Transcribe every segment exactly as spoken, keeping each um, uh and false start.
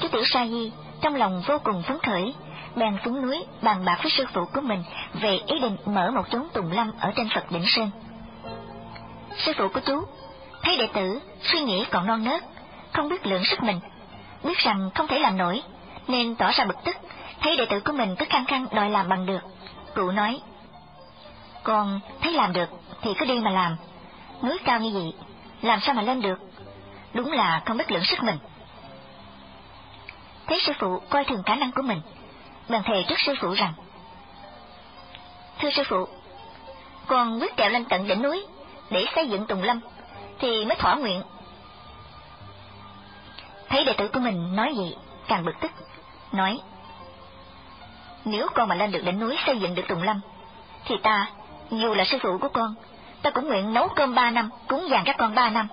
Chú Tiểu Sa Di trong lòng vô cùng phấn khởi, bèn xuống núi bàn bạc với sư phụ của mình về ý định mở một chốn tùng lâm ở trên Phật Đỉnh Sơn. Sư phụ của chú thấy đệ tử suy nghĩ còn non nớt, không biết lượng sức mình, biết rằng không thể làm nổi, nên tỏ ra bực tức. Thấy đệ tử của mình cứ khăng khăng đòi làm bằng được, cụ nói: con thấy làm được thì cứ đi mà làm, núi cao như vậy làm sao mà lên được, đúng là không biết lượng sức mình. Thấy sư phụ coi thường khả năng của mình, bèn thề trước sư phụ rằng: thưa sư phụ, con quyết trèo lên tận đỉnh núi để xây dựng tùng lâm thì mới thỏa nguyện. Thấy đệ tử của mình nói vậy, càng bực tức, nói: nếu con mà lên được đỉnh núi xây dựng được tùng lâm, thì ta, dù là sư phụ của con, ta cũng nguyện nấu cơm ba năm, cúng dường các con ba năm.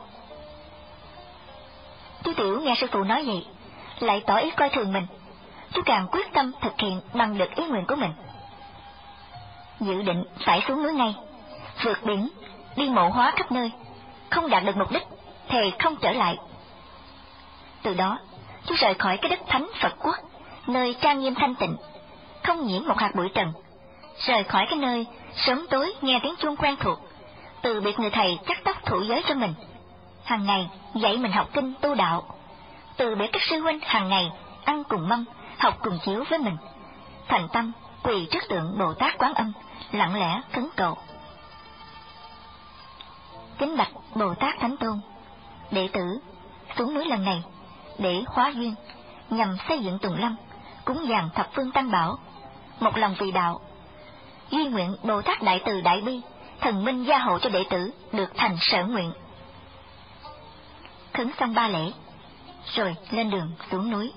Chú Tiểu nghe sư phụ nói vậy, lại tỏ ý coi thường mình, chú càng quyết tâm thực hiện bằng được ý nguyện của mình. Dự định phải xuống núi ngay, vượt biển, đi mộ hóa khắp nơi, không đạt được mục đích, thề không trở lại. Từ đó, chú rời khỏi cái đất thánh Phật quốc, nơi trang nghiêm thanh tịnh, không nhiễm một hạt bụi trần, rời khỏi cái nơi sớm tối nghe tiếng chuông quen thuộc, từ biệt người thầy cắt tóc thụ giới cho mình, hàng ngày dạy mình học kinh tu đạo, từ biệt các sư huynh hàng ngày ăn cùng mâm, học cùng chiếu với mình, thành tâm quỳ trước tượng Bồ Tát Quán Âm, lặng lẽ khấn cầu: kính bạch Bồ Tát Thánh Tôn, đệ tử xuống núi lần này để hóa duyên, nhằm xây dựng tùng lâm, cúng dường thập phương tam bảo, một lòng vì đạo. Duy nguyện Bồ Tát Đại Từ Đại Bi, thần minh gia hộ cho đệ tử được thành sở nguyện. Khấn xong ba lễ, rồi lên đường xuống núi.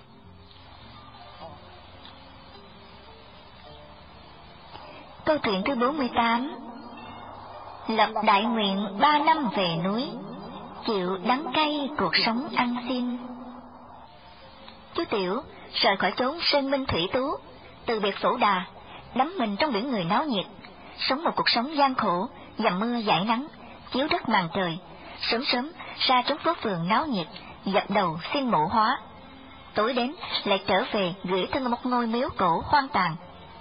Câu chuyện thứ bốn mươi tám. Lập đại nguyện ba năm về núi, chịu đắng cay cuộc sống ăn xin. Chú Tiểu rời khỏi chốn sơn minh thủy tú, từ biệt Phổ Đà, đắm mình trong biển người náo nhiệt, sống một cuộc sống gian khổ, dầm mưa dãi nắng, chiếu đất màn trời, sớm sớm ra trốn phố phường náo nhiệt, dập đầu xin mộ hóa, tối đến lại trở về gửi thân một ngôi miếu cổ hoang tàn.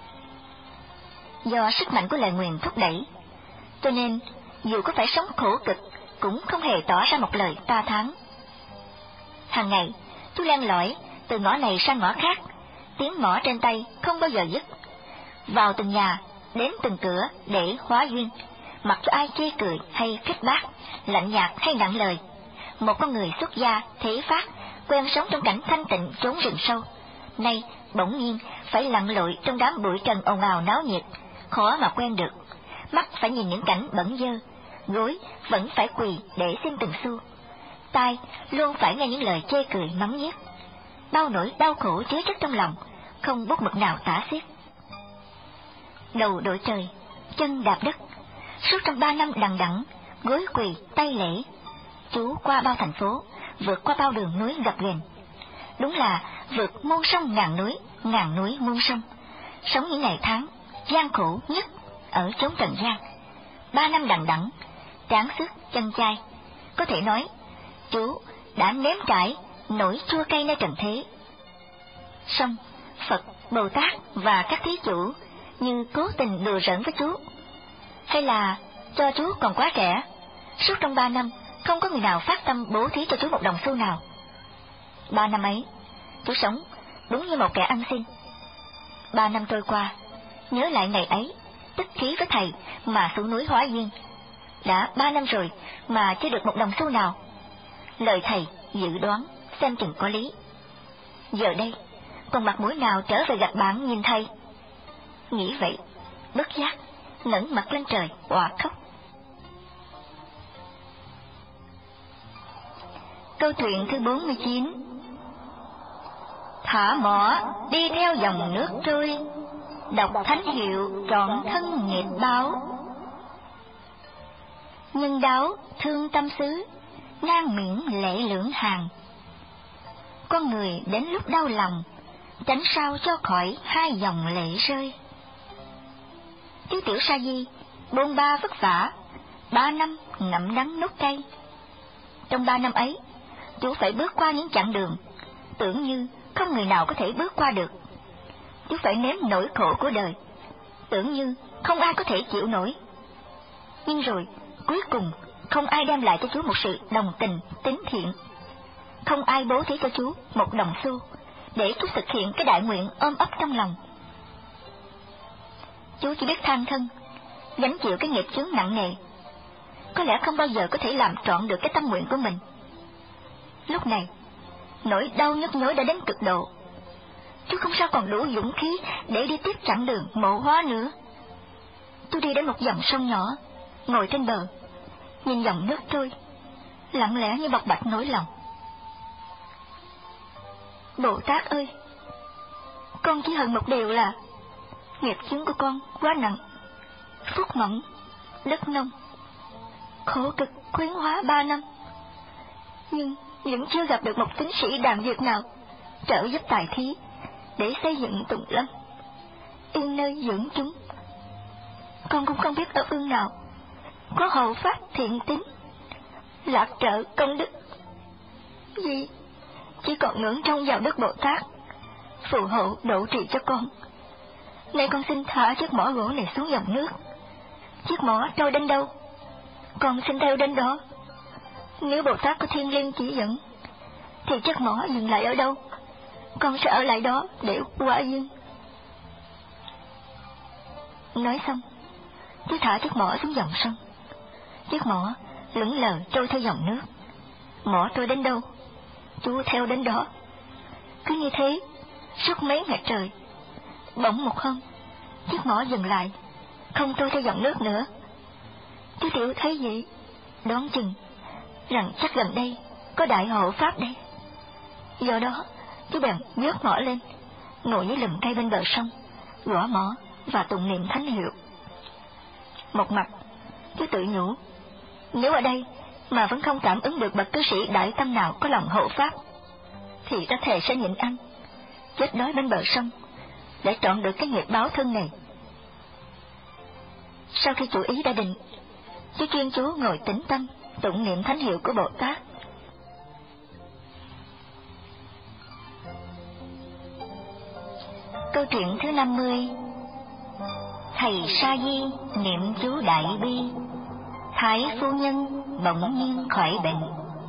Do sức mạnh của lời nguyền thúc đẩy, cho nên dù có phải sống khổ cực cũng không hề tỏ ra một lời ta thán. Hàng ngày chú len lỏi từ ngõ này sang ngõ khác, tiếng mõ trên tay không bao giờ dứt, vào từng nhà, đến từng cửa để hóa duyên, mặc cho ai chê cười hay khích bác, lạnh nhạt hay nặng lời. Một con người xuất gia thế phát, quen sống trong cảnh thanh tịnh chốn rừng sâu, nay bỗng nhiên phải lặn lội trong đám bụi trần ồn ào náo nhiệt, khó mà quen được. Mắt phải nhìn những cảnh bẩn dơ, gối vẫn phải quỳ để xin từng xu, tai luôn phải nghe những lời chê cười mắng nhiếc. Bao nỗi đau khổ chứa chất trong lòng, không bút mực nào tả xiết. Đầu đội trời, chân đạp đất, suốt trong ba năm đằng đẵng, gối quỳ tay lễ, chú qua bao thành phố, vượt qua bao đường núi gập ghềnh. Đúng là vượt muôn sông ngàn núi, ngàn núi muôn sông, sống những ngày tháng gian khổ nhất ở chốn trần gian. Ba năm đằng đẵng, tráng sức chân chai, có thể nói chú đã nếm trải nỗi chua cay nơi trần thế. Song Phật, Bồ Tát và các thí chủ như cố tình đùa giỡn với chú, hay là cho chú còn quá trẻ, suốt trong ba năm không có người nào phát tâm bố thí cho chú một đồng xu nào. Ba năm ấy, chú sống đúng như một kẻ ăn xin. Ba năm trôi qua, nhớ lại ngày ấy, tức khí với thầy mà xuống núi hóa duyên. Đã ba năm rồi mà chưa được một đồng xu nào. Lời thầy dự đoán xem chừng có lý. Giờ đây, còn mặt mũi nào trở về gặp bạn nhìn thầy? Nghĩ vậy, bất giác ngẩng mặt lên trời òa khóc. Câu chuyện thứ bốn mươi chín. Thả mỏ đi theo dòng nước trôi, đọc thánh hiệu trọn thân nghiệp báo. Nhân đáo thương tâm xứ, ngang miệng lệ lưỡng hàng. Con người đến lúc đau lòng, tránh sao cho khỏi hai dòng lệ rơi. Chú Tiểu Sa Di bôn ba vất vả, ba năm ngậm đắng nuốt cay. Trong ba năm ấy, chú phải bước qua những chặng đường, tưởng như không người nào có thể bước qua được. Chú phải nếm nỗi khổ của đời, tưởng như không ai có thể chịu nổi. Nhưng rồi, cuối cùng, không ai đem lại cho chú một sự đồng tình, tín thiện. Không ai bố thí cho chú một đồng xu, để chú thực hiện cái đại nguyện ôm ấp trong lòng. Chú chỉ biết than thân, gánh chịu cái nghiệp chướng nặng nề, có lẽ không bao giờ có thể làm trọn được cái tâm nguyện của mình. Lúc này, nỗi đau nhức nhối đã đến cực độ. Chú không sao còn đủ dũng khí để đi tiếp chặng đường Mộ Hóa nữa. Chú đi đến một dòng sông nhỏ, ngồi trên bờ, nhìn dòng nước trôi, lặng lẽ như bộc bạch nỗi lòng. Bồ Tát ơi, con chỉ hận một điều là nghiệp chướng của con quá nặng, phúc mỏng, đất nông, khổ cực khuyến hóa ba năm, nhưng vẫn chưa gặp được một tín sĩ đàn Việt nào trợ giúp tài thí để xây dựng Tùng Lâm, yên nơi dưỡng chúng. Con cũng không biết ở ương nào có hộ pháp thiện tín, lạc trợ công đức. Vì chỉ còn ngưỡng trông vào Đức Bồ Tát phù hộ độ trì cho con. Nay con xin thả chiếc mỏ gỗ này xuống dòng nước. Chiếc mỏ trôi đến đâu, con xin theo đến đó. Nếu Bồ Tát có thiên liêng chỉ dẫn, thì chiếc mỏ dừng lại ở đâu, con sẽ ở lại đó để hóa duyên. Nói xong, chú thả chiếc mỏ xuống dòng sông. Chiếc mỏ lững lờ trôi theo dòng nước. Mỏ trôi đến đâu, chú theo đến đó. Cứ như thế suốt mấy ngày trời. Bỗng một hôm, chiếc mỏ dừng lại, không trôi theo dòng nước nữa. Chú Tiểu thấy vậy, đoán chừng rằng chắc gần đây có đại hộ pháp đây. Do đó, chú bèn vớt mỏ lên, ngồi dưới lùm cây bên bờ sông, gõ mỏ và tụng niệm thánh hiệu. Một mặt, chú tự nhủ, nếu ở đây mà vẫn không cảm ứng được bậc cư sĩ đại tâm nào có lòng hộ pháp, thì ta thề sẽ nhịn ăn, chết đói bên bờ sông, để trọn được cái nghiệp báo thân này. Sau khi chủ ý đã định, chú chuyên chú ngồi tĩnh tâm, tụng niệm thánh hiệu của Bồ Tát. Câu chuyện thứ năm mươi. Thầy Sa Di niệm chú đại bi, thái phu nhân bỗng nhiên khỏi bệnh.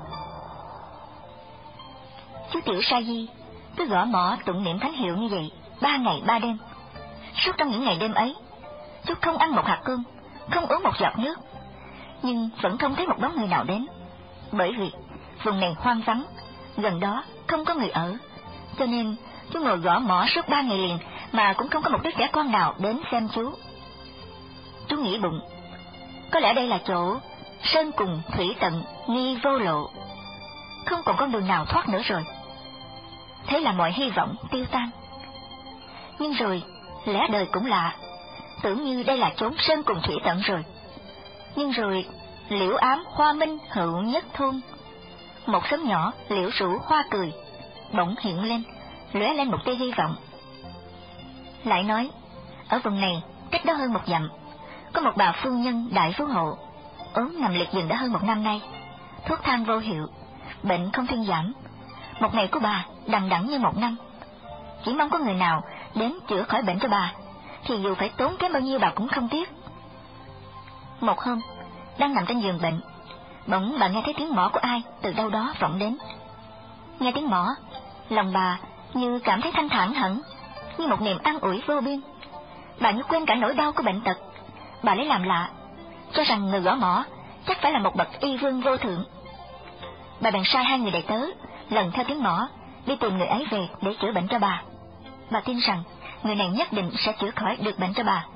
Chú Tiểu Sa Di cứ gõ mỏ tụng niệm thánh hiệu như vậy ba ngày ba đêm. Suốt trong những ngày đêm ấy, chú không ăn một hạt cơm, không uống một giọt nước, nhưng vẫn không thấy một bóng người nào đến. Bởi vì vùng này hoang vắng, gần đó không có người ở, cho nên chú ngồi gõ mỏ suốt ba ngày liền mà cũng không có một đứa trẻ con nào đến xem chú. Chú nghĩ bụng, có lẽ đây là chỗ sơn cùng thủy tận nghi vô lộ, không còn con đường nào thoát nữa rồi. Thế là mọi hy vọng tiêu tan. Nhưng rồi lẽ đời cũng lạ, tưởng như đây là chốn sơn cùng thủy tận rồi. Nhưng rồi liễu ám hoa minh hữu nhất thôn, một xóm nhỏ liễu rủ hoa cười bỗng hiện lên, lóe lên một tia hy vọng. Lại nói, ở vùng này cách đó hơn một dặm, có một bà phu nhân đại phú hộ, ốm nằm liệt giường đã hơn một năm nay, thuốc thang vô hiệu, bệnh không thuyên giảm. Một ngày của bà đằng đẵng như một năm, chỉ mong có người nào đến chữa khỏi bệnh cho bà, thì dù phải tốn kém bao nhiêu bà cũng không tiếc. Một hôm, đang nằm trên giường bệnh, bỗng bà nghe thấy tiếng mõ của ai từ đâu đó vọng đến. Nghe tiếng mõ, lòng bà như cảm thấy thanh thản hẳn, như một niềm an ủi vô biên. Bà như quên cả nỗi đau của bệnh tật. Bà lấy làm lạ, cho rằng người gõ mõ chắc phải là một bậc y vương vô thượng. Bà bèn sai hai người đầy tớ lần theo tiếng mõ đi tìm người ấy về để chữa bệnh cho bà. Bà tin rằng người này nhất định sẽ chữa khỏi được bệnh cho bà.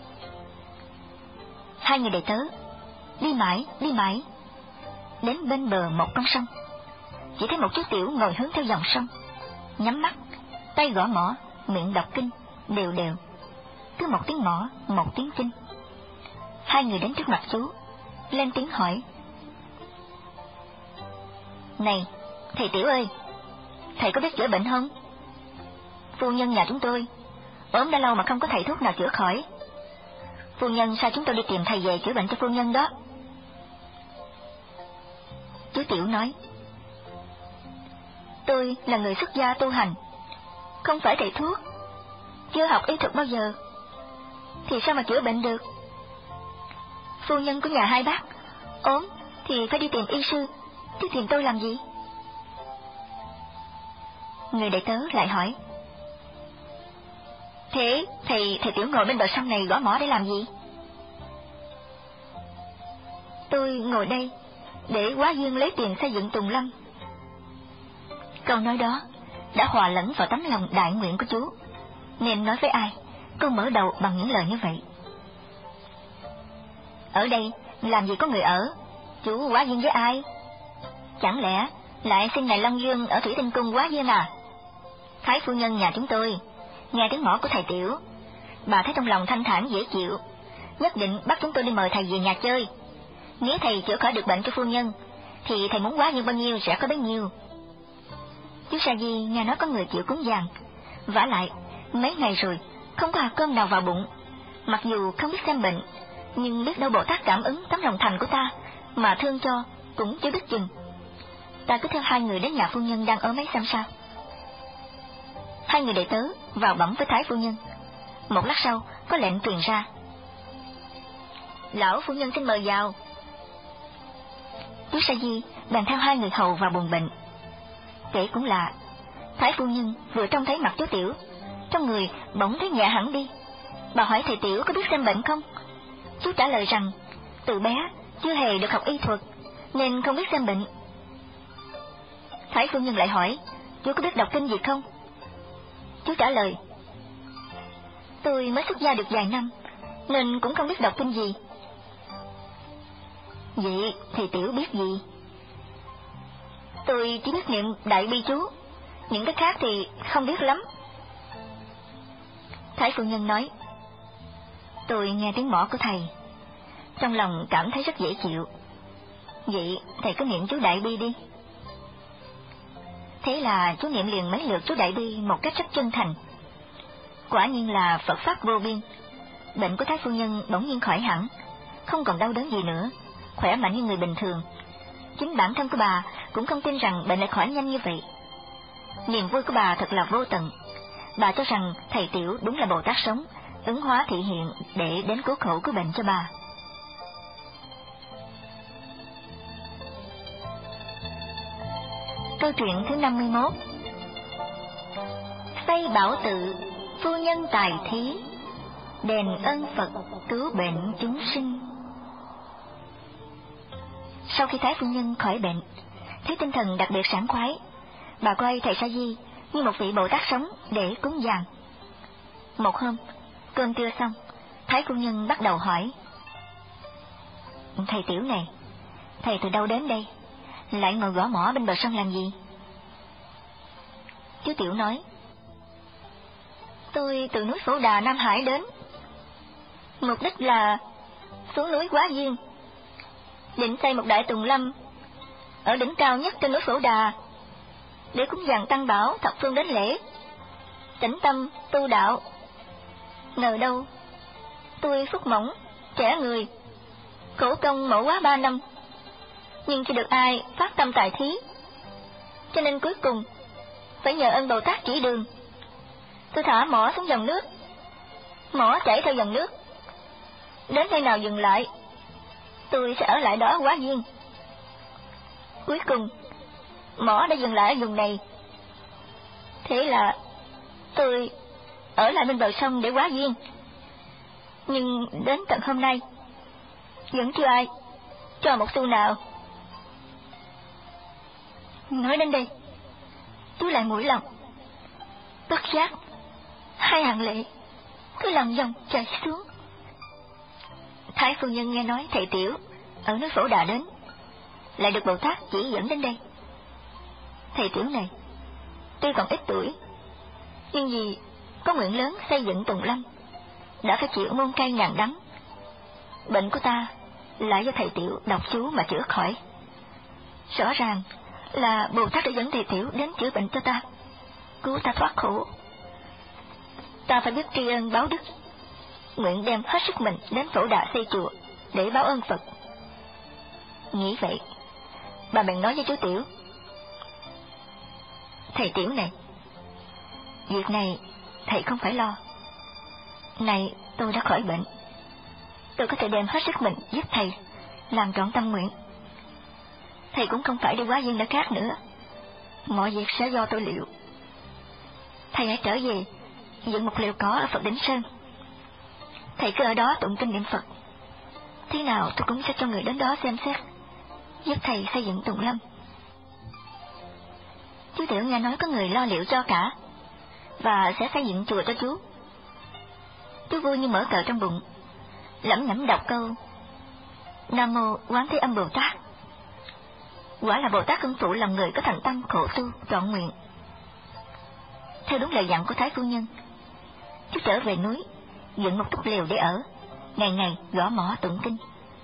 Hai người đầy tớ đi mãi đi mãi, đến bên bờ một con sông, chỉ thấy một chú tiểu ngồi hướng theo dòng sông, nhắm mắt, tay gõ mõ, miệng đọc kinh đều đều, cứ một tiếng mõ một tiếng kinh. Hai người đến trước mặt chú, lên tiếng hỏi: Này, thầy Tiểu ơi, thầy có biết chữa bệnh không? Phu nhân nhà chúng tôi ốm đã lâu mà không có thầy thuốc nào chữa khỏi. Phu nhân sai chúng tôi đi tìm thầy về chữa bệnh cho phu nhân đó. Chú Tiểu nói: Tôi là người xuất gia tu hành, không phải thầy thuốc, chưa học y thuật bao giờ, thì sao mà chữa bệnh được? Phu nhân của nhà hai bác ốm thì phải đi tìm y sư, chứ tìm tôi làm gì? Người đệ tớ lại hỏi: Thế thầy thầy Tiểu ngồi bên bờ sông này gõ mõ để làm gì? Tôi ngồi đây để hóa duyên lấy tiền xây dựng Tùng Lâm. Câu nói đó đã hòa lẫn vào tấm lòng đại nguyện của chú, nên nói với ai con mở đầu bằng những lời như vậy. Ở đây làm gì có người ở, chú hóa duyên với ai? Chẳng lẽ lại xin ngài Long Dương ở Thủy Tinh Cung hóa duyên à? Thái phu nhân nhà chúng tôi nghe tiếng mõ của thầy Tiểu, bà thấy trong lòng thanh thản dễ chịu, nhất định bắt chúng tôi đi mời thầy về nhà chơi. Nếu thầy chữa khỏi được bệnh cho phu nhân, thì thầy muốn hóa duyên bao nhiêu sẽ có bấy nhiêu. Chú Sa Di nghe nói có người chịu cúng dường, vả lại mấy ngày rồi không có hạt cơm nào vào bụng. Mặc dù không biết xem bệnh, nhưng biết đâu Bồ Tát cảm ứng tấm lòng thành của ta mà thương cho cũng chưa biết chừng. Ta cứ theo hai người đến nhà phu nhân đang ở mấy xem sao. Hai người đệ tớ vào bẩm với Thái phu nhân. Một lát sau có lệnh truyền ra: Lão phu nhân xin mời vào. Chú Sa Di bèn theo hai người hầu vào buồng bệnh. Kể cũng lạ, Thái phu nhân vừa trông thấy mặt chú Tiểu, trong người bỗng thấy nhẹ hẳn đi. Bà hỏi thầy Tiểu có biết xem bệnh không? Chú trả lời rằng từ bé chưa hề được học y thuật, nên không biết xem bệnh. Thái phu nhân lại hỏi: Chú có biết đọc kinh gì không? Chú trả lời: Tôi mới xuất gia được vài năm, nên cũng không biết đọc kinh gì. Vậy thầy Tiểu biết gì? Tôi chỉ biết niệm đại bi chú, những cái khác thì không biết lắm. Thái phu nhân nói: Tôi nghe tiếng mõ của thầy, trong lòng cảm thấy rất dễ chịu. Vậy thầy cứ niệm chú đại bi đi. Thế là chú niệm liền mấy lượt chú đại bi một cách rất chân thành. Quả nhiên là Phật pháp vô biên. Bệnh của Thái phu nhân bỗng nhiên khỏi hẳn, không còn đau đớn gì nữa, khỏe mạnh như người bình thường. Chính bản thân của bà cũng không tin rằng bệnh lại khỏi nhanh như vậy. Niềm vui của bà thật là vô tận. Bà cho rằng thầy Tiểu đúng là Bồ Tát sống, ứng hóa thị hiện để đến cứu khổ cứu bệnh cho bà. Câu chuyện thứ năm mươi mốt. Xây bảo tự, phu nhân tài thí, đền ơn Phật cứu bệnh chúng sinh. Sau khi Thái phu nhân khỏi bệnh, thấy tinh thần đặc biệt sảng khoái, bà coi thầy Sa Di như một vị Bồ Tát sống để cúng dường. Một hôm, cơm trưa xong, Thái phu nhân bắt đầu hỏi: Thầy Tiểu này, thầy từ đâu đến đây, lại ngồi gõ mõ bên bờ sông làm gì? Chú Tiểu nói: Tôi từ núi Phổ Đà Nam Hải đến, mục đích là xuống núi Quá Duyên, định xây một đại Tùng Lâm ở đỉnh cao nhất trên núi Phổ Đà, để cúng dường tăng bảo thập phương đến lễ, tĩnh tâm tu đạo. Ngờ đâu tôi phúc mỏng, trẻ người, khổ công mẫu quá ba năm, nhưng chưa được ai phát tâm tài thí, cho nên cuối cùng phải nhờ ơn Bồ Tát chỉ đường. Tôi thả mỏ xuống dòng nước, mỏ chảy theo dòng nước, đến nơi nào dừng lại, tôi sẽ ở lại đó hóa duyên. Cuối cùng mỏ đã dừng lại ở vùng này, thế là tôi ở lại bên bờ sông để hóa duyên. Nhưng đến tận hôm nay vẫn chưa ai cho một xu nào. Nói đến đây, chú lại mũi lòng, bất giác hai hàng lệ cứ lòng dòng chảy xuống. Thái phu nhân nghe nói thầy Tiểu ở núi Phổ Đà đến, lại được Bồ Tát chỉ dẫn đến đây. Thầy Tiểu này tuy còn ít tuổi, nhưng vì có nguyện lớn xây dựng Tùng Lâm, đã phải chịu muôn cay ngàn đắng. Bệnh của ta lại do thầy Tiểu đọc chú mà chữa khỏi. Rõ ràng là Bồ Tát đã dẫn thầy Tiểu đến chữa bệnh cho ta, cứu ta thoát khổ. Ta phải biết tri ân báo đức, nguyện đem hết sức mình đến Phổ Đà xây chùa để báo ơn Phật. Nghĩ vậy, bà bèn nói với chú Tiểu: Thầy Tiểu này, việc này thầy không phải lo. Này tôi đã khỏi bệnh, tôi có thể đem hết sức mình giúp thầy làm trọn tâm nguyện. Thầy cũng không phải đi quá viên đã khác nữa, mọi việc sẽ do tôi liệu. Thầy hãy trở về dựng một lều cỏ ở Phật Đỉnh Sơn. Thầy cứ ở đó tụng kinh niệm Phật, thế nào tôi cũng sẽ cho người đến đó xem xét, giúp thầy xây dựng Tùng Lâm. Chú Tiểu nghe nói có người lo liệu cho cả, và sẽ xây dựng chùa cho chú. Chú vui như mở cờ trong bụng, lẩm nhẩm đọc câu Nam Mô Quán Thế Âm Bồ Tát. Quả là Bồ Tát cưng phụ lòng người có thành tâm khổ tu trọn nguyện. Theo đúng lời dặn của Thái phu nhân, chú trở về núi, dựng một túp lều để ở, ngày ngày gõ mõ tụng kinh.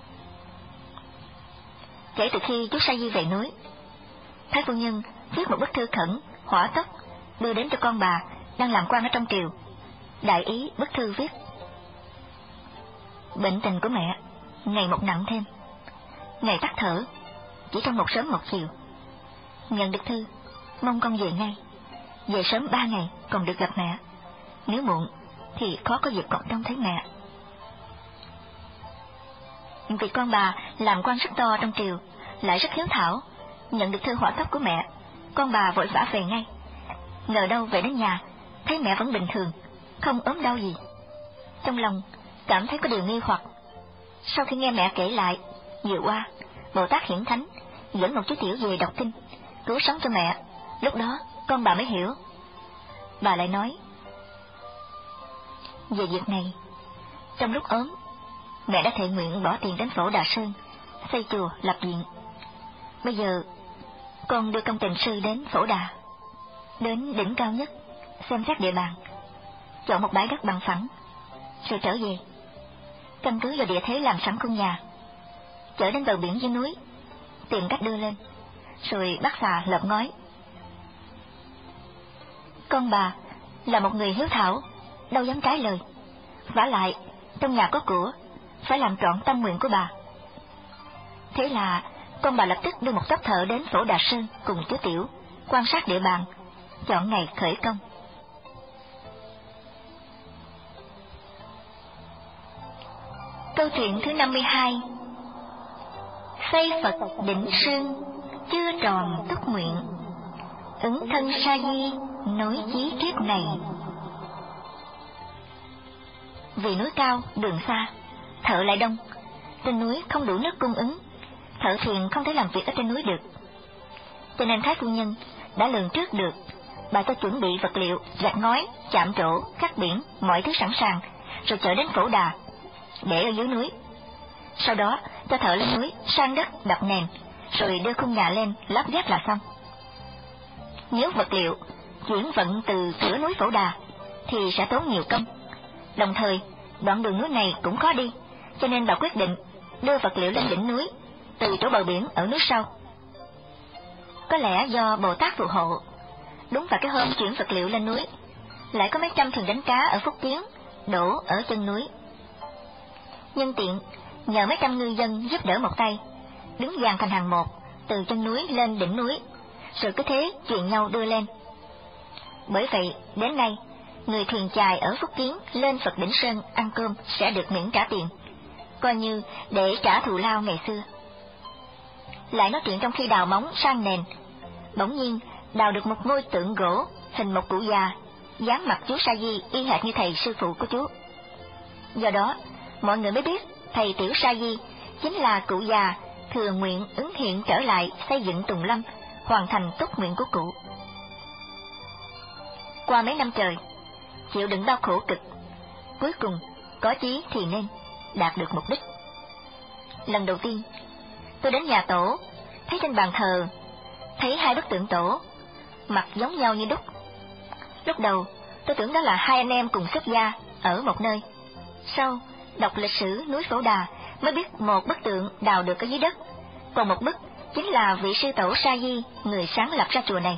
Kể từ khi chú Sa Di về núi, Thái phu nhân viết một bức thư khẩn, hỏa tốc, đưa đến cho con bà đang làm quan ở trong triều. Đại ý bức thư viết: bệnh tình của mẹ ngày một nặng thêm, ngày tắt thở chỉ trong một sớm một chiều. Nhận được thư, mong con về ngay, về sớm ba ngày còn được gặp mẹ, nếu muộn thì khó có dịp còn trông thấy mẹ. Vì con bà làm quan rất to trong triều, lại rất hiếu thảo, nhận được thư hỏa tốc của mẹ, con bà vội vã về ngay. Ngờ đâu về đến nhà, thấy mẹ vẫn bình thường, không ốm đau gì. Trong lòng cảm thấy có điều nghi hoặc. Sau khi nghe mẹ kể lại, vừa qua Bồ Tát Hiển Thánh dẫn một chú Tiểu về đọc kinh, cứu sống cho mẹ, lúc đó con bà mới hiểu. Bà lại nói: về việc này, trong lúc ốm, mẹ đã thệ nguyện bỏ tiền đến Phổ Đà Sơn xây chùa lập viện. Bây giờ con đưa công trình sư đến Phổ Đà, đến đỉnh cao nhất, xem xét địa bàn, chọn một bãi đất bằng phẳng, rồi trở về, căn cứ vào địa thế làm sẵn khu nhà, chở đến bờ biển dưới núi, tìm cách đưa lên, rồi bắt xà lợp ngói. Con bà là một người hiếu thảo, đâu dám trái lời. Vả lại trong nhà có của, phải làm trọn tâm nguyện của bà. Thế là con bà lập tức đưa một tốp thợ đến Phổ Đà Sơn cùng chú Tiểu quan sát địa bàn, chọn ngày khởi công. Câu chuyện thứ năm mươi hai. Xây Phật Đỉnh Sơn, chưa tròn túc nguyện, ứng thân Sa Di nối chí kiếp này. Vì núi cao, đường xa, thợ lại đông, trên núi không đủ nước cung ứng, thợ thuyền không thể làm việc ở trên núi được. Cho nên Thái phu nhân đã lường trước được, bà cho chuẩn bị vật liệu, gạch ngói, chạm trổ, cắt biển, mọi thứ sẵn sàng, rồi chở đến Phổ Đà, để ở dưới núi. Sau đó cho thợ lên núi san đất đập nền, rồi đưa khung nhà lên lắp ghép là xong. Nếu vật liệu chuyển vận từ cửa núi Phổ Đà thì sẽ tốn nhiều công, đồng thời đoạn đường núi này cũng khó đi, cho nên bà quyết định đưa vật liệu lên đỉnh núi từ chỗ bờ biển ở núi sau. Có lẽ do Bồ Tát phù hộ, đúng vào cái hôm chuyển vật liệu lên núi, lại có mấy trăm thuyền đánh cá ở Phúc Kiến đổ ở chân núi. Nhân tiện nhờ mấy trăm ngư dân giúp đỡ một tay, đứng dàn thành hàng một từ chân núi lên đỉnh núi, rồi cứ thế truyền nhau đưa lên. Bởi vậy đến nay, người thuyền chài ở Phúc Kiến lên Phật Đỉnh Sơn ăn cơm sẽ được miễn trả tiền, coi như để trả thù lao ngày xưa. Lại nói chuyện trong khi đào móng san nền, bỗng nhiên đào được một ngôi tượng gỗ hình một cụ già, dáng mặt chú Sa Di y hệt như thầy sư phụ của chú. Do đó mọi người mới biết thầy Tiểu Sa Di chính là cụ già thừa nguyện ứng hiện trở lại xây dựng Tùng Lâm, hoàn thành túc nguyện của cụ. Qua mấy năm trời chịu đựng đau khổ cực, cuối cùng có chí thì nên đạt được mục đích. Lần đầu tiên tôi đến nhà tổ, thấy trên bàn thờ thấy hai bức tượng tổ, mặt giống nhau như đúc. Lúc đầu tôi tưởng đó là hai anh em cùng xuất gia ở một nơi, sau đọc lịch sử núi Phổ Đà mới biết một bức tượng đào được ở dưới đất, còn một bức chính là vị sư tổ Sa Di, người sáng lập ra chùa này.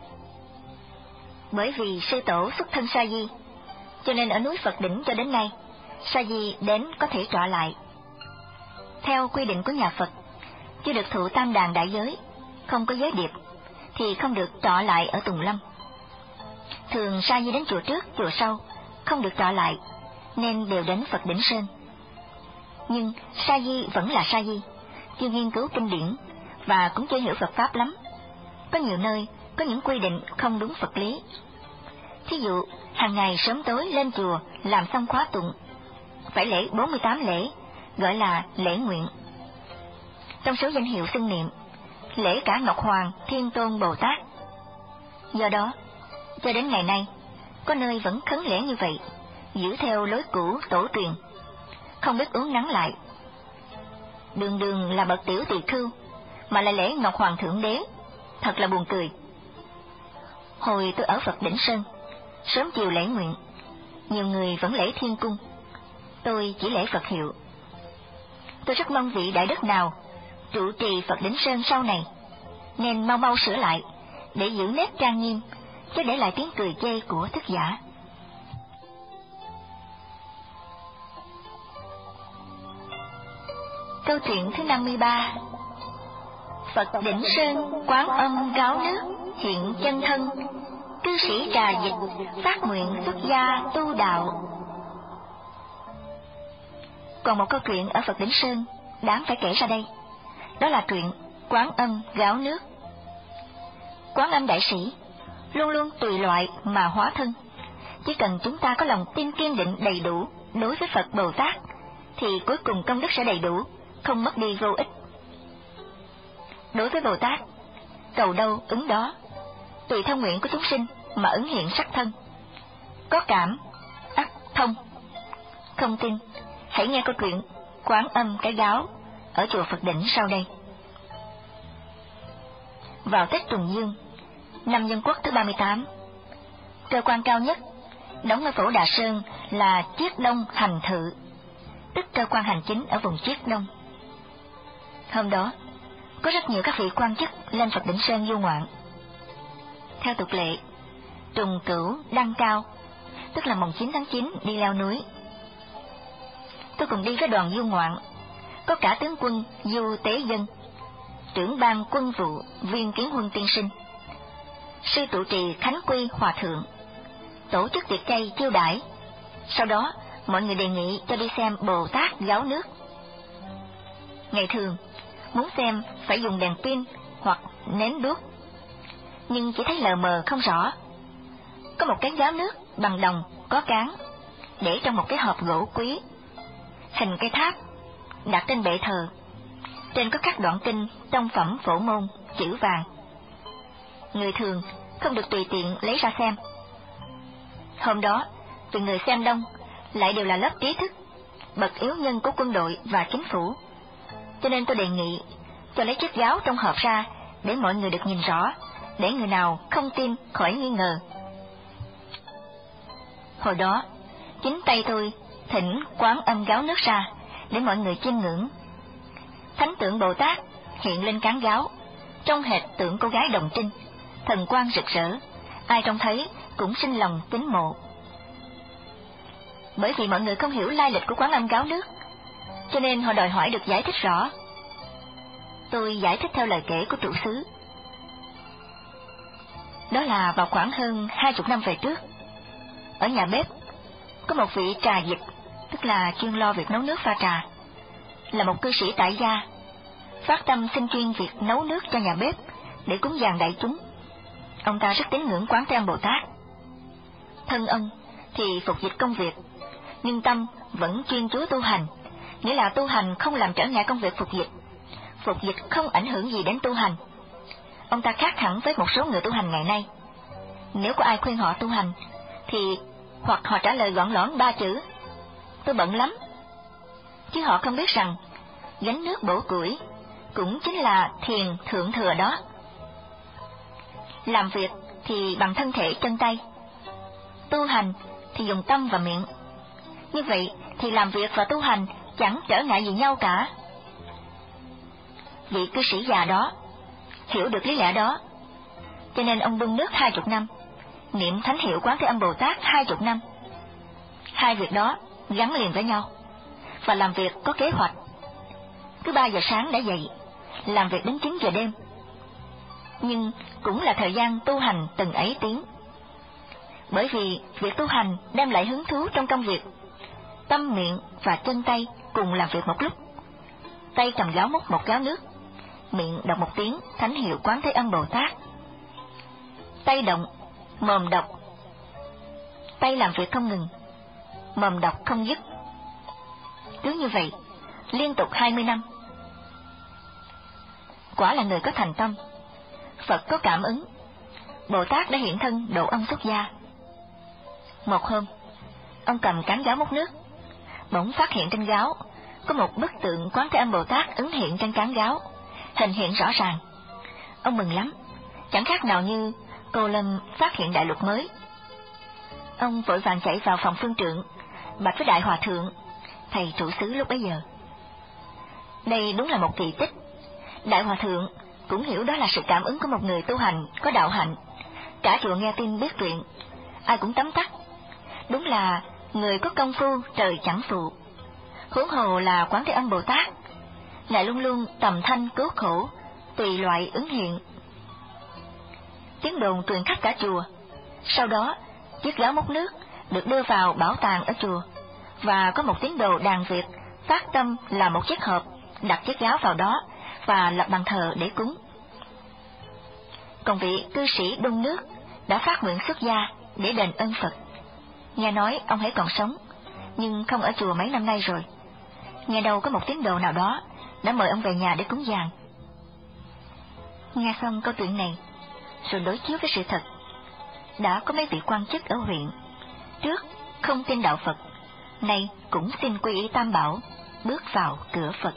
Bởi vì sư tổ xuất thân Sa Di, cho nên ở núi Phật Đỉnh cho đến nay, Sa Di đến có thể trọ lại. Theo quy định của nhà Phật, chưa được thụ tam đàn đại giới, không có giới điệp, thì không được trọ lại ở Tùng Lâm. Thường sa di đến chùa trước, chùa sau, không được trọ lại, nên đều đến Phật Đỉnh Sơn. Nhưng sa di vẫn là sa di, chưa nghiên cứu kinh điển và cũng chưa hiểu Phật Pháp lắm. Có nhiều nơi có những quy định không đúng Phật lý. Thí dụ, hàng ngày sớm tối lên chùa làm xong khóa tụng, phải lễ bốn mươi tám lễ, gọi là lễ nguyện. Trong số danh hiệu xưng niệm, lễ cả Ngọc Hoàng Thiên Tôn Bồ Tát. Do đó, cho đến ngày nay, có nơi vẫn khấn lễ như vậy, giữ theo lối cũ tổ truyền, không biết uống nắng lại. Đường đường là bậc tiểu tỳ khưu, mà lại lễ Ngọc Hoàng Thượng Đế, thật là buồn cười. Hồi tôi ở Phật Đỉnh Sơn, sớm chiều lễ nguyện, nhiều người vẫn lễ Thiên Cung, tôi chỉ lễ Phật hiệu. Tôi rất mong vị đại đức nào trụ trì Phật Đỉnh Sơn sau này, nên mau mau sửa lại, để giữ nét trang nghiêm, chứ để lại tiếng cười chê của thức giả. Câu chuyện thứ năm mươi ba. Phật Đỉnh Sơn Quán Âm gáo nước hiện chân thân, cư sĩ trà dịch phát nguyện xuất gia tu đạo. Còn một câu chuyện ở Phật Đỉnh Sơn đáng phải kể ra đây, đó là chuyện Quán Âm gáo nước. Quán Âm đại sĩ luôn luôn tùy loại mà hóa thân, chỉ cần chúng ta có lòng tin kiên định đầy đủ đối với Phật Bồ Tát, thì cuối cùng công đức sẽ đầy đủ, không mất đi vô ích. Đối với Bồ Tát, cầu đâu ứng đó, tùy theo nguyện của chúng sinh mà ứng hiện sắc thân. Có cảm, ắt thông. Không tin, hãy nghe câu chuyện Quán Âm cái gáo ở chùa Phật Đỉnh sau đây. Vào Tết Trùng Dương, năm Dân Quốc thứ ba mươi tám, cơ quan cao nhất đóng ở Phổ Đà Sơn là Chiết Đông Hành Thự, tức cơ quan hành chính ở vùng Chiết Đông. Hôm đó, có rất nhiều các vị quan chức lên Phật Đỉnh Sơn du ngoạn. Theo tục lệ, trùng cửu đăng cao, tức là mùng chín tháng chín đi leo núi. Tôi cùng đi với đoàn du ngoạn, có cả tướng quân Du Tế Dân, trưởng ban quân vụ Viên Kiến Huân tiên sinh, sư trụ trì Khánh Quy Hòa Thượng, tổ chức tiệc chay chiêu đãi. Sau đó, mọi người đề nghị cho đi xem Bồ Tát gáo nước. Ngày thường, muốn xem phải dùng đèn pin hoặc nến đuốc, nhưng chỉ thấy lờ mờ không rõ. Có một cái gáo nước bằng đồng có cán, để trong một cái hộp gỗ quý, hình cây tháp, đặt trên bệ thờ. Trên có các đoạn kinh trong phẩm Phổ Môn chữ vàng. Người thường không được tùy tiện lấy ra xem. Hôm đó, vì người xem đông, lại đều là lớp trí thức, bậc yếu nhân của quân đội và chính phủ, cho nên tôi đề nghị cho lấy chiếc gáo trong hộp ra để mọi người được nhìn rõ, để người nào không tin khỏi nghi ngờ. Hồi đó, chính tay tôi thỉnh Quán Âm gáo nước ra để mọi người chiêm ngưỡng. Thánh tượng Bồ Tát hiện lên cán gáo, trông hệt tượng cô gái đồng trinh, thần quang rực rỡ, ai trông thấy cũng sinh lòng kính mộ. Bởi vì mọi người không hiểu lai lịch của Quán Âm gáo nước, cho nên họ đòi hỏi được giải thích rõ. Tôi giải thích theo lời kể của trụ xứ. Đó là vào khoảng hơn hai chục năm về trước, ở nhà bếp có một vị trà dịch, tức là chuyên lo việc nấu nước pha trà, là một cư sĩ tại gia, phát tâm xin chuyên việc nấu nước cho nhà bếp để cúng dường đại chúng. Ông ta rất tín ngưỡng Quán Thế Âm Bồ Tát. Thân ông thì phục dịch công việc, nhưng tâm vẫn chuyên chú tu hành, nghĩa là tu hành không làm trở ngại công việc phục dịch, phục dịch không ảnh hưởng gì đến tu hành. Ông ta khác hẳn với một số người tu hành ngày nay. Nếu có ai khuyên họ tu hành, thì hoặc họ trả lời gọn lõn ba chữ: tôi bận lắm. Chứ họ không biết rằng gánh nước bổ củi cũng chính là thiền thượng thừa đó. Làm việc thì bằng thân thể chân tay, tu hành thì dùng tâm và miệng. Như vậy thì làm việc và tu hành chẳng trở ngại gì nhau cả. Vị cư sĩ già đó hiểu được lý lẽ đó, cho nên ông bưng nước hai chục năm, niệm thánh hiệu Quán Thế Âm Bồ Tát hai chục năm. Hai việc đó gắn liền với nhau, và làm việc có kế hoạch. Cứ ba giờ sáng đã dậy, làm việc đến chín giờ đêm. nhưng cũng là thời gian tu hành từng ấy tiếng. Bởi vì việc tu hành đem lại hứng thú trong công việc, tâm miệng và chân tay cùng làm việc một lúc. Tay cầm gáo múc một gáo nước, miệng đọc một tiếng thánh hiệu Quán Thế Âm Bồ Tát. Tay động, mồm đọc. Tay làm việc không ngừng, mồm đọc không dứt. Cứ như vậy, liên tục hai mươi năm. Quả là người có thành tâm, Phật có cảm ứng, Bồ Tát đã hiện thân độ ông xuất gia. Một hôm, ông cầm cán gáo múc nước, bỗng phát hiện trên gáo có một bức tượng Quán Thế Âm Bồ Tát ứng hiện trên cán gáo, hình hiện rõ ràng. Ông mừng lắm, chẳng khác nào như Cô Lâm phát hiện đại lục mới. Ông vội vàng chạy vào phòng phương trượng, bạch với đại hòa thượng, thầy trụ xứ lúc bấy giờ. Đây đúng là một kỳ tích. Đại hòa thượng cũng hiểu đó là sự cảm ứng của một người tu hành có đạo hạnh. Cả chùa nghe tin biết chuyện, ai cũng tấm tắc. Đúng là người có công phu trời chẳng phụ. Huống hồ là Quán Thế Âm Bồ Tát, ngài luôn luôn tầm thanh cứu khổ, tùy loại ứng hiện. Tiếng đồn truyền khắp cả chùa. Sau đó, chiếc gáo múc nước được đưa vào bảo tàng ở chùa, và có một tín đồ đàn Việt phát tâm làm một chiếc hộp, đặt chiếc gáo vào đó và lập bàn thờ để cúng. Còn vị cư sĩ đun nước đã phát nguyện xuất gia để đền ơn Phật. Nghe nói ông ấy còn sống, nhưng không ở chùa mấy năm nay rồi. Nghe đâu có một tín đồ nào đó đã mời ông về nhà để cúng dường. Nghe xong câu chuyện này, rồi đối chiếu với sự thật, đã có mấy vị quan chức ở huyện, trước không tin đạo Phật, nay cũng xin quy y Tam Bảo, bước vào cửa Phật.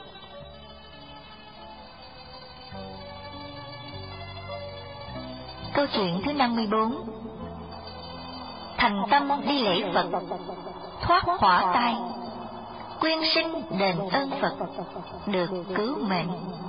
Câu chuyện thứ năm mươi bốn. Thành tâm đi lễ Phật, thoát hỏa tai, quyên sinh đền ơn Phật, được cứu mệnh.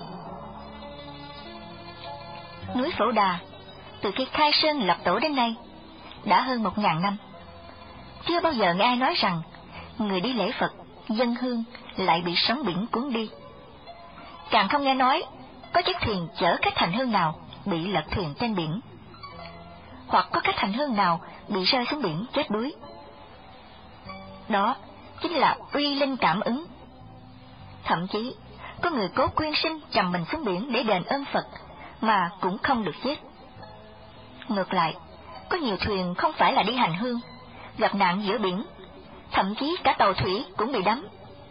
Núi Phổ Đà từ khi khai sơn lập tổ đến nay đã hơn một ngàn năm. Chưa bao giờ nghe ai nói rằng người đi lễ Phật dâng hương lại bị sóng biển cuốn đi. Càng không nghe nói có chiếc thuyền chở khách hành hương nào bị lật thuyền trên biển, hoặc có khách hành hương nào bị rơi xuống biển chết đuối. Đó chính là uy linh cảm ứng. Thậm chí có người cố quyên sinh trầm mình xuống biển để đền ơn Phật mà cũng không được chết. Ngược lại, có nhiều thuyền không phải là đi hành hương, gặp nạn giữa biển, thậm chí cả tàu thủy cũng bị đắm.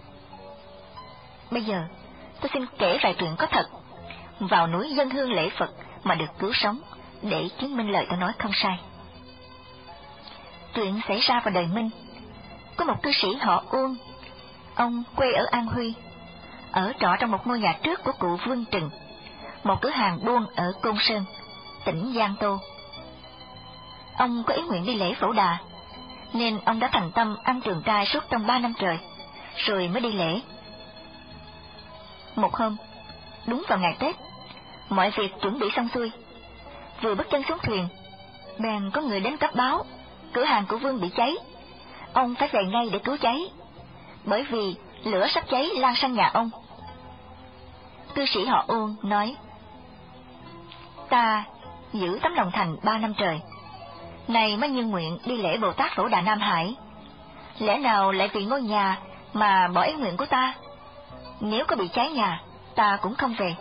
Bây giờ tôi xin kể vài chuyện có thật, vào núi dân hương lễ Phật mà được cứu sống, để chứng minh lời tôi nói không sai. Chuyện xảy ra vào đời Minh. Có một cư sĩ họ Uông, ông quê ở An Huy, ở trọ trong một ngôi nhà trước của cụ Vương Trừng, một cửa hàng buôn ở Côn Sơn, tỉnh Giang Tô. Ông có ý nguyện đi lễ Phổ Đà, nên ông đã thành tâm ăn trường cai suốt trong ba năm trời, rồi mới đi lễ. Một hôm, đúng vào ngày Tết, mọi việc chuẩn bị xong xuôi, vừa bước chân xuống thuyền, bèn có người đến cấp báo cửa hàng của Vương bị cháy. Ông phải về ngay để cứu cháy, bởi vì lửa sắp cháy lan sang nhà ông. Cư sĩ họ Uông nói: Ta giữ tấm lòng thành ba năm trời, này mới như nguyện đi lễ Bồ Tát Phổ Đà Nam Hải, lẽ nào lại vì ngôi nhà mà bỏ ý nguyện của ta? Nếu có bị cháy nhà, ta cũng không về.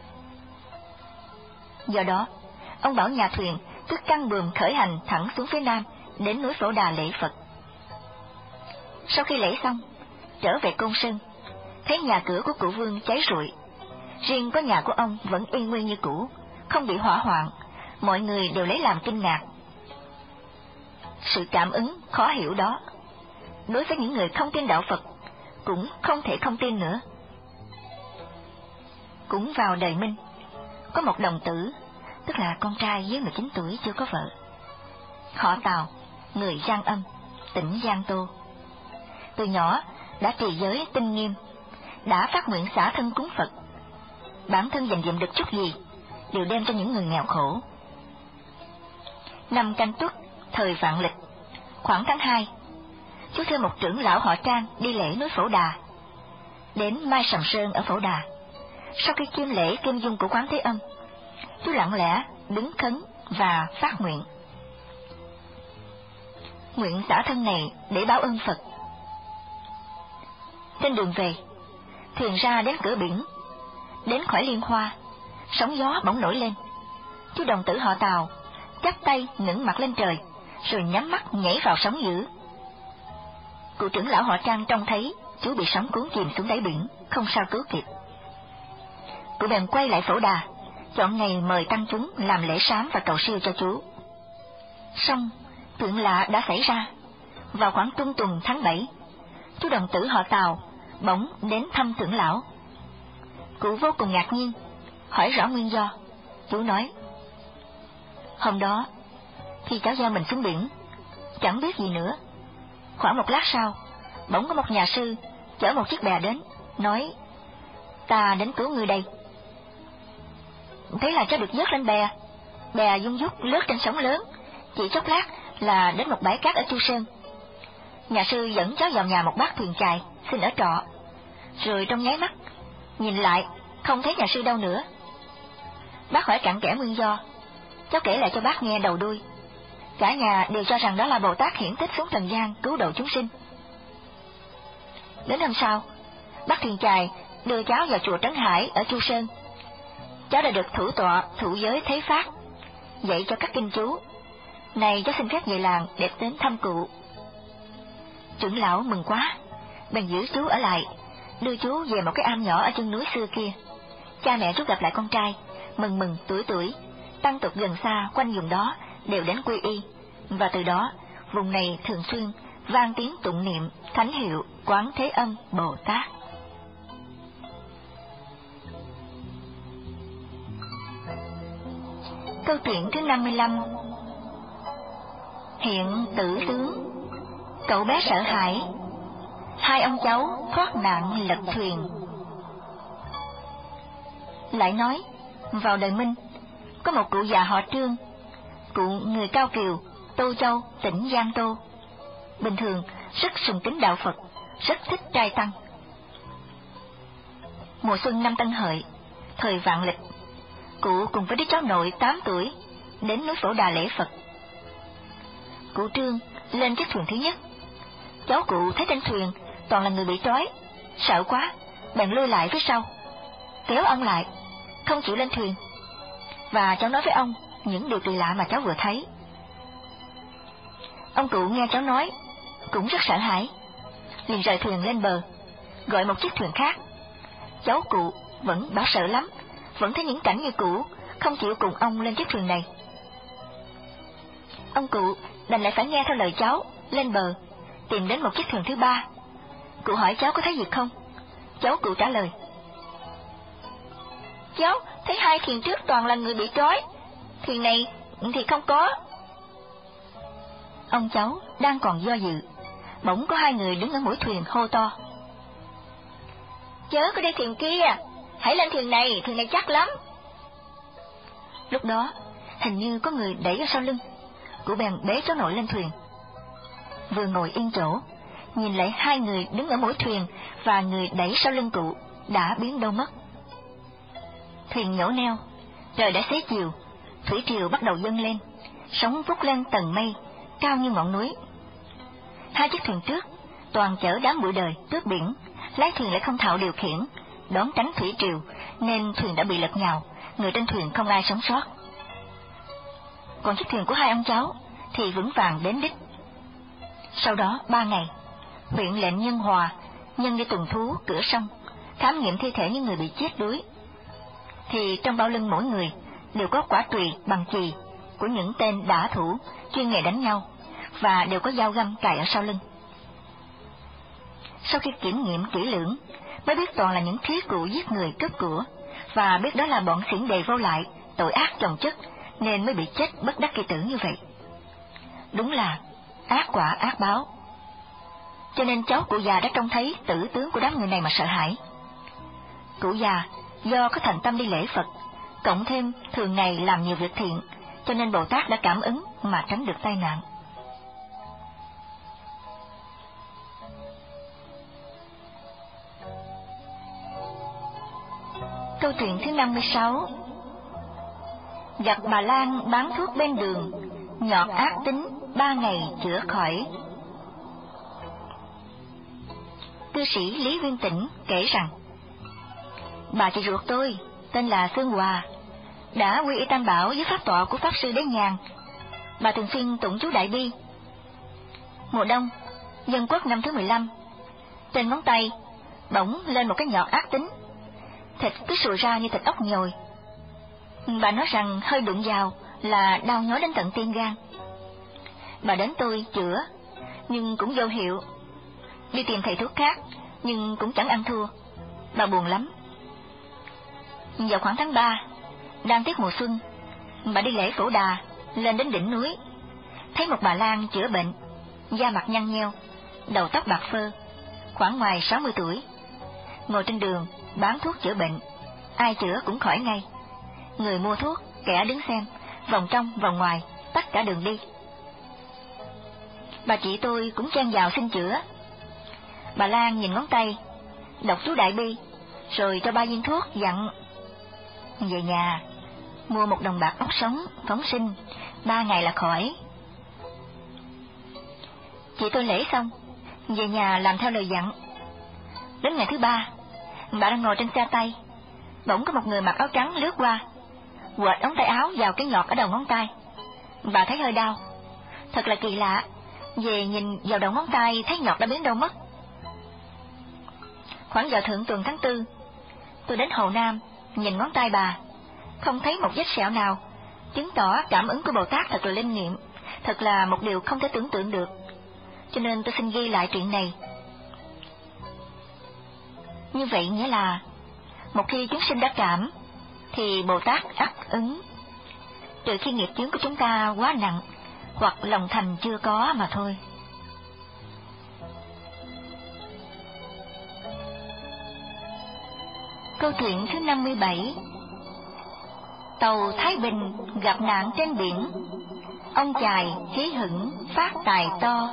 Do đó, ông bảo nhà thuyền cứ căng buồm khởi hành thẳng xuống phía nam đến núi Phổ Đà lễ Phật. Sau khi lễ xong, trở về Côn Sơn, thấy nhà cửa của cụ Vương cháy rụi, riêng có nhà của ông vẫn y nguyên như cũ, không bị hỏa hoạn. Mọi người đều lấy làm kinh ngạc. Sự cảm ứng khó hiểu đó, đối với những người không tin đạo Phật, cũng không thể không tin nữa. Cũng vào đời Minh, có một đồng tử, tức là con trai dưới mười chín tuổi chưa có vợ, họ Tào, người Giang Âm, tỉnh Giang Tô. Từ nhỏ đã trì giới tinh nghiêm, đã phát nguyện xả thân cúng Phật, bản thân dành dụm được chút gì đều đem cho những người nghèo khổ. Năm Canh Tuất, thời Vạn Lịch, khoảng tháng hai, chú theo một trưởng lão họ Trang đi lễ núi Phổ Đà. Đến Mai Sầm Sơn ở Phổ Đà, sau khi chiêm lễ kim dung của Quán Thế Âm, chú lặng lẽ đứng khấn và phát nguyện. Nguyện xả thân này để báo ơn Phật. Trên đường về, thuyền ra đến cửa biển, đến khỏi Liên Hoa, sóng gió bỗng nổi lên. Chú đồng tử họ Tào chắp tay ngẩng mặt lên trời, rồi nhắm mắt nhảy vào sóng dữ. Cụ trưởng lão họ Trang trông thấy chú bị sóng cuốn chìm xuống đáy biển, không sao cứu kịp. Cụ bèn quay lại Phổ Đà, chọn ngày mời tăng chúng làm lễ sám và cầu siêu cho chú. Song chuyện lạ đã xảy ra. Vào khoảng trung tuần tháng bảy, chú đồng tử họ Tào bỗng đến thăm trưởng lão. Cụ vô cùng ngạc nhiên, hỏi rõ nguyên do. Chú nói: hôm đó khi cháu gieo mình xuống biển, chẳng biết gì nữa. Khoảng một lát sau, bỗng có một nhà sư chở một chiếc bè đến, nói: ta đến cứu ngươi đây. Thế là cháu được vớt lên bè. Bè dung dút lướt trên sóng lớn, chỉ chốc lát là đến một bãi cát ở Chu Sơn. Nhà sư dẫn cháu vào nhà một bác thuyền chài xin ở trọ, rồi trong nháy mắt nhìn lại không thấy nhà sư đâu nữa. Bác hỏi cặn kẽ nguyên do, cháu kể lại cho bác nghe đầu đuôi. Cả nhà đều cho rằng đó là Bồ Tát hiển tích xuống trần gian cứu độ chúng sinh. Đến hôm sau, bác thuyền chài đưa cháu vào chùa Trấn Hải ở Chu Sơn. Cháu đã được thủ tọa thụ giới thấy pháp, dạy cho các kinh chú. Này cháu xin phép về làng để đến thăm cụ. Trưởng lão mừng quá, bèn giữ chú ở lại, đưa chú về một cái am nhỏ ở chân núi xưa kia. Cha mẹ rút gặp lại con trai, mừng mừng tuổi tuổi, tăng tục gần xa quanh vùng đó đều đến quy y, và từ đó vùng này thường xuyên vang tiếng tụng niệm thánh hiệu Quán Thế Âm Bồ Tát. Câu chuyện thứ năm mươi lăm. Hiện tử tướng. Cậu bé sợ hãi, hai ông cháu thoát nạn lật thuyền. Lại nói, vào đời Minh, có một cụ già họ Trương, cụ người Cao Kiều, Tô Châu, tỉnh Giang Tô. Bình thường rất sùng kính đạo Phật, rất thích trai tăng. Mùa xuân năm Tân Hợi, thời vạn lịch, cụ cùng với đứa cháu nội tám tuổi đến núi Phổ Đà lễ Phật. Cụ Trương lên chiếc thuyền thứ nhất. Cháu cụ thấy trên thuyền toàn là người bị trói, sợ quá, bèn lui lại phía sau, kéo ông lại, không chịu lên thuyền. Và cháu nói với ông những điều kỳ lạ mà cháu vừa thấy. Ông cụ nghe cháu nói, cũng rất sợ hãi, liền rời thuyền lên bờ, gọi một chiếc thuyền khác. Cháu cụ vẫn bảo sợ lắm, vẫn thấy những cảnh như cũ, không chịu cùng ông lên chiếc thuyền này. Ông cụ đành lại phải nghe theo lời cháu, lên bờ, tìm đến một chiếc thuyền thứ ba. Cụ hỏi cháu có thấy gì không? Cháu cụ trả lời: cháu thấy hai thuyền trước toàn là người bị trói, thuyền này thì không có. Ông cháu đang còn do dự, bỗng có hai người đứng ở mũi thuyền hô to: chớ có đi thuyền kia, hãy lên thuyền này, thuyền này chắc lắm. Lúc đó hình như có người đẩy ở sau lưng, cụ bèn bế cháu nội lên thuyền. Vừa ngồi yên chỗ, nhìn lại hai người đứng ở mũi thuyền và người đẩy sau lưng cụ đã biến đâu mất. Thuyền nhổ neo, trời đã xế chiều, thủy triều bắt đầu dâng lên, sóng vút lên tầng mây cao như ngọn núi. Hai chiếc thuyền trước toàn chở đám bụi đời tước biển, lái thuyền lại không thạo điều khiển, đón tránh thủy triều nên thuyền đã bị lật nhào, người trên thuyền không ai sống sót. Còn chiếc thuyền của hai ông cháu thì vững vàng đến đích. Sau đó ba ngày, huyện lệnh Nhân Hòa nhân đi tuần thú cửa sông, khám nghiệm thi thể những người bị chết đuối. Thì trong bao lưng mỗi người đều có quả trùy bằng chì của những tên đả thủ chuyên nghề đánh nhau, và đều có dao găm cài ở sau lưng. Sau khi kiểm nghiệm kỹ lưỡng, mới biết toàn là những thí cụ giết người cướp của, và biết đó là bọn xiển đề vô lại, tội ác chồng chất, nên mới bị chết bất đắc kỳ tử như vậy. Đúng là ác quả ác báo. Cho nên cháu cụ già đã trông thấy tử tướng của đám người này mà sợ hãi. Cụ già do có thành tâm đi lễ Phật, cộng thêm thường ngày làm nhiều việc thiện, cho nên Bồ Tát đã cảm ứng mà tránh được tai nạn. Câu chuyện thứ năm mươi sáu. gặp bà lang bán thuốc bên đường, nhọt ác tính, ba ngày chữa khỏi. Cư sĩ Lý Nguyên Tĩnh kể rằng, bà chị ruột tôi, tên là Sương Hòa, đã quy y Tam Bảo với pháp tọa của Pháp Sư Đế Nhàn. Bà thường xuyên tụng chú Đại Bi. Mùa đông, Dân Quốc năm thứ mười lăm, trên ngón tay bỗng lên một cái nhọt ác tính, thịt cứ sùi ra như thịt ốc nhồi. Bà nói rằng hơi đụng vào là đau nhói đến tận tim gan. Bà đến tôi chữa, nhưng cũng vô hiệu. Đi tìm thầy thuốc khác, nhưng cũng chẳng ăn thua. Bà buồn lắm. Vào khoảng tháng ba, đang tiết mùa xuân, bà đi lễ Phổ Đà, lên đến đỉnh núi, thấy một bà lang chữa bệnh, da mặt nhăn nheo, đầu tóc bạc phơ, khoảng ngoài sáu mươi tuổi, ngồi trên đường bán thuốc chữa bệnh, ai chữa cũng khỏi ngay. Người mua thuốc, kẻ đứng xem, vòng trong vòng ngoài, tất cả đường đi. Bà chị tôi cũng chen vào xin chữa. Bà lang nhìn ngón tay, đọc chú Đại Bi, rồi cho ba viên thuốc, dặn: về nhà mua một đồng bạc ốc sống phóng sinh, ba ngày là khỏi. Chị tôi lễ xong, về nhà làm theo lời dặn. Đến ngày thứ ba, bà đang ngồi trên xe tay, bỗng có một người mặc áo trắng lướt qua, quệt ống tay áo vào cái nhọt ở đầu ngón tay. Bà thấy hơi đau. Thật là kỳ lạ, về nhìn vào đầu ngón tay thấy nhọt đã biến đâu mất. Khoảng giờ thượng tuần tháng tư, tôi đến Hồ Nam, nhìn ngón tay bà, không thấy một vết sẹo nào, chứng tỏ cảm ứng của Bồ Tát thật là linh nghiệm, thật là một điều không thể tưởng tượng được. Cho nên tôi xin ghi lại chuyện này. Như vậy nghĩa là, một khi chúng sinh đã cảm, thì Bồ Tát ắt ứng, trừ khi nghiệp chướng của chúng ta quá nặng, hoặc lòng thành chưa có mà thôi. Câu chuyện thứ năm mươi bảy. Tàu Thái Bình gặp nạn trên biển, ông chài hí hửng phát tài to.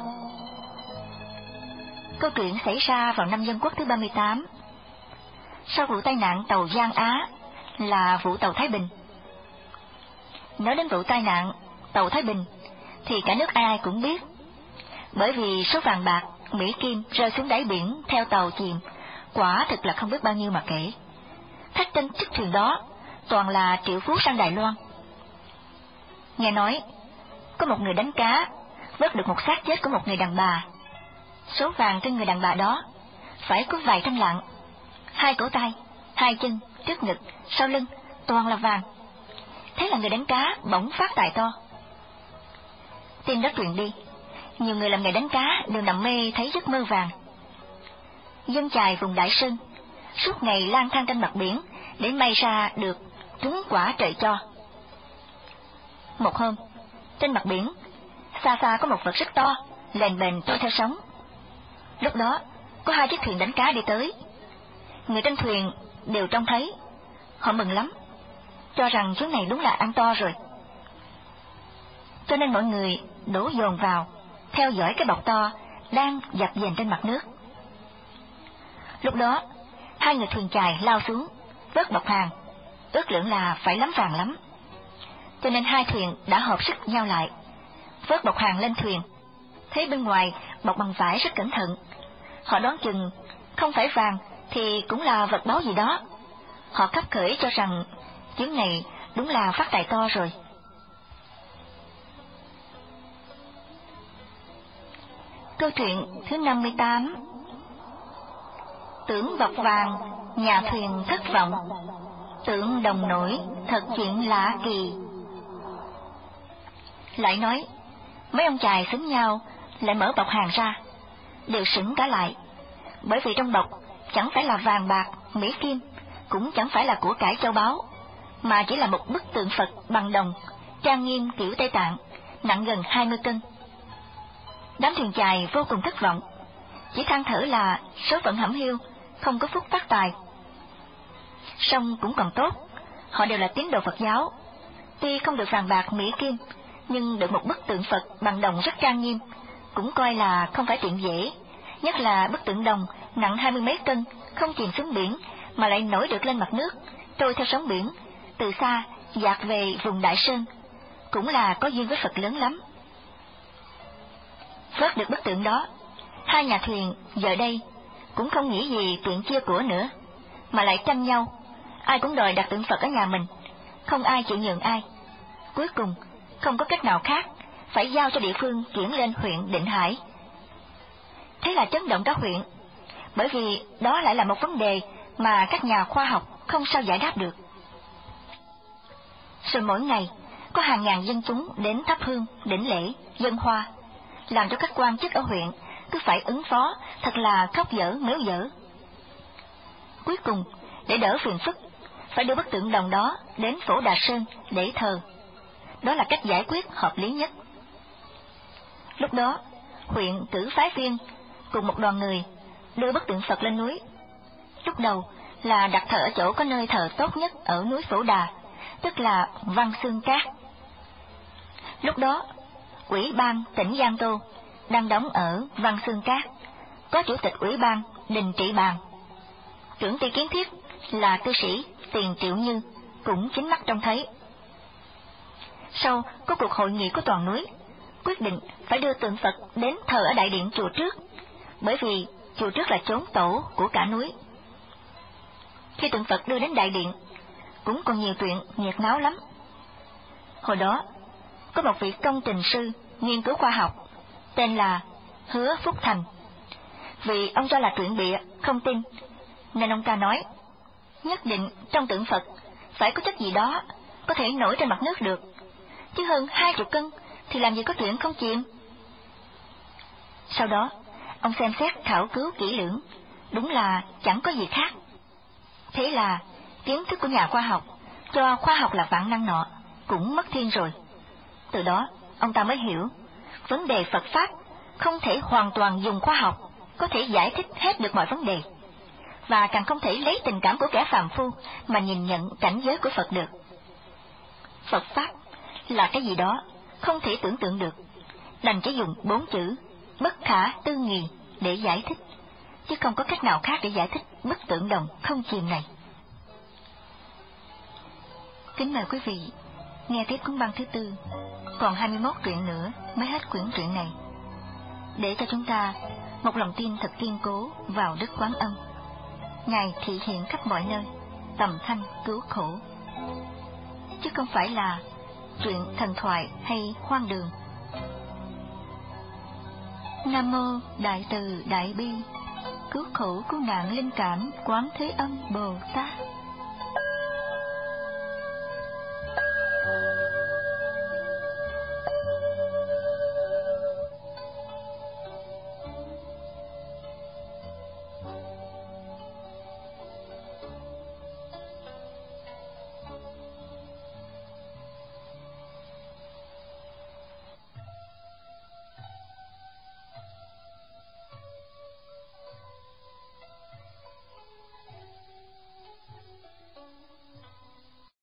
Câu chuyện xảy ra vào năm Dân Quốc thứ ba mươi tám, sau vụ tai nạn tàu Giang Á là vụ tàu Thái Bình. Nói đến vụ tai nạn tàu Thái Bình thì cả nước ai ai cũng biết, bởi vì số vàng bạc, mỹ kim rơi xuống đáy biển theo tàu chìm quả thực là không biết bao nhiêu mà kể. Khách trên chiếc thuyền đó toàn là triệu phú sang Đài Loan. Nghe nói có một người đánh cá vớt được một xác chết của một người đàn bà. Số vàng trên người đàn bà đó phải có vài trăm lạng, hai cổ tay, hai chân, trước ngực, sau lưng toàn là vàng. Thế là người đánh cá bỗng phát tài to. Tin đó truyền đi, nhiều người làm nghề đánh cá đều nằm mê thấy giấc mơ vàng. Dân chài vùng Đại Sơn suốt ngày lang thang trên mặt biển để may ra được trúng quả trời cho. Một hôm, trên mặt biển, xa xa có một vật rất to, lềnh bềnh trôi theo sóng. Lúc đó, có hai chiếc thuyền đánh cá đi tới. Người trên thuyền đều trông thấy, họ mừng lắm, cho rằng chuyến này đúng là ăn to rồi. Cho nên mọi người đổ dồn vào, theo dõi cái bọc to đang dập dềnh trên mặt nước. Lúc đó, hai người thuyền chài lao xuống, vớt bọc hàng, ước lượng là phải lắm vàng lắm. Cho nên hai thuyền đã hợp sức nhau lại, vớt bọc hàng lên thuyền. Thấy bên ngoài bọc bằng vải rất cẩn thận, họ đoán chừng không phải vàng thì cũng là vật báu gì đó. Họ khắp khởi cho rằng chuyến này đúng là phát tài to rồi. Câu chuyện thứ năm mươi tám. Tưởng bọc vàng, nhà thuyền thất vọng, tưởng đồng nổi, thật chuyện lạ kỳ. Lại nói, mấy ông chài xúm nhau, lại mở bọc hàng ra, đều sững cả lại, bởi vì trong bọc chẳng phải là vàng bạc, mỹ kim, cũng chẳng phải là của cải châu báu, mà chỉ là một bức tượng Phật bằng đồng, trang nghiêm kiểu Tây Tạng, nặng gần hai mươi cân. Đám thuyền chài vô cùng thất vọng, chỉ than thở là số phận hẩm hiu, không có phúc phát tài. Song cũng còn tốt, họ đều là tín đồ Phật giáo, tuy không được vàng bạc mỹ kim, nhưng được một bức tượng Phật bằng đồng rất trang nghiêm, cũng coi là không phải chuyện dễ, nhất là bức tượng đồng nặng hai mươi mấy cân, không chìm xuống biển mà lại nổi được lên mặt nước, trôi theo sóng biển, từ xa dạt về vùng Đại Sơn, cũng là có duyên với Phật lớn lắm. Vớt được bức tượng đó, hai nhà thuyền giờ đây cũng không nghĩ gì chuyện chia của nữa, mà lại tranh nhau, ai cũng đòi đặt tượng Phật ở nhà mình, không ai chịu nhường ai. Cuối cùng không có cách nào khác, phải giao cho địa phương chuyển lên huyện Định Hải. Thế là chấn động cả huyện, bởi vì đó lại là một vấn đề mà các nhà khoa học không sao giải đáp được. Rồi mỗi ngày có hàng ngàn dân chúng đến thắp hương, đỉnh lễ, dâng hoa, làm cho các quan chức ở huyện cứ phải ứng phó thật là khóc dở méo dở. Cuối cùng, để đỡ phiền phức, phải đưa bức tượng đồng đó đến Phổ Đà Sơn để thờ. Đó là cách giải quyết hợp lý nhất. Lúc đó, huyện cử phái viên cùng một đoàn người đưa bức tượng Phật lên núi. Lúc đầu là đặt thờ ở chỗ có nơi thờ tốt nhất ở núi Phổ Đà, tức là Văn Xương Cát. Lúc đó, Ủy ban tỉnh Giang Tô đang đóng ở Văn Xương Cát, có chủ tịch ủy ban Đình Trị Bàn. Trưởng ty kiến thiết là cư sĩ Tiền Triệu Như, cũng chính mắt trông thấy. Sau có cuộc hội nghị của toàn núi, quyết định phải đưa tượng Phật đến thờ ở đại điện chùa trước, bởi vì chùa trước là chốn tổ của cả núi. Khi tượng Phật đưa đến đại điện, cũng còn nhiều chuyện nhiệt náo lắm. Hồi đó, có một vị công trình sư nghiên cứu khoa học, tên là Hứa Phúc Thành. Vì ông cho là truyện bịa, không tin, nên ông ta nói, nhất định trong tượng Phật phải có chất gì đó có thể nổi trên mặt nước được, chứ hơn hai chục cân thì làm gì có chuyện không chìm. Sau đó, ông xem xét khảo cứu kỹ lưỡng, đúng là chẳng có gì khác. Thế là kiến thức của nhà khoa học cho khoa học là vạn năng nọ cũng mất thiên rồi. Từ đó, ông ta mới hiểu, vấn đề Phật Pháp không thể hoàn toàn dùng khoa học có thể giải thích hết được mọi vấn đề, và càng không thể lấy tình cảm của kẻ phàm phu mà nhìn nhận cảnh giới của Phật được. Phật Pháp là cái gì đó không thể tưởng tượng được, đành chỉ dùng bốn chữ bất khả tư nghị để giải thích, chứ không có cách nào khác để giải thích bức tượng đồng không chìm này. Kính mời quý vị nghe tiếp cuốn băng thứ tư, còn hai mươi mốt truyện nữa mới hết quyển truyện này, để cho chúng ta một lòng tin thật kiên cố vào Đức Quán Âm. Ngài thị hiện khắp mọi nơi, tầm thanh cứu khổ, chứ không phải là chuyện thần thoại hay hoang đường. Nam mô Đại Từ Đại Bi, cứu khổ cứu nạn linh cảm Quán Thế Âm Bồ Tát.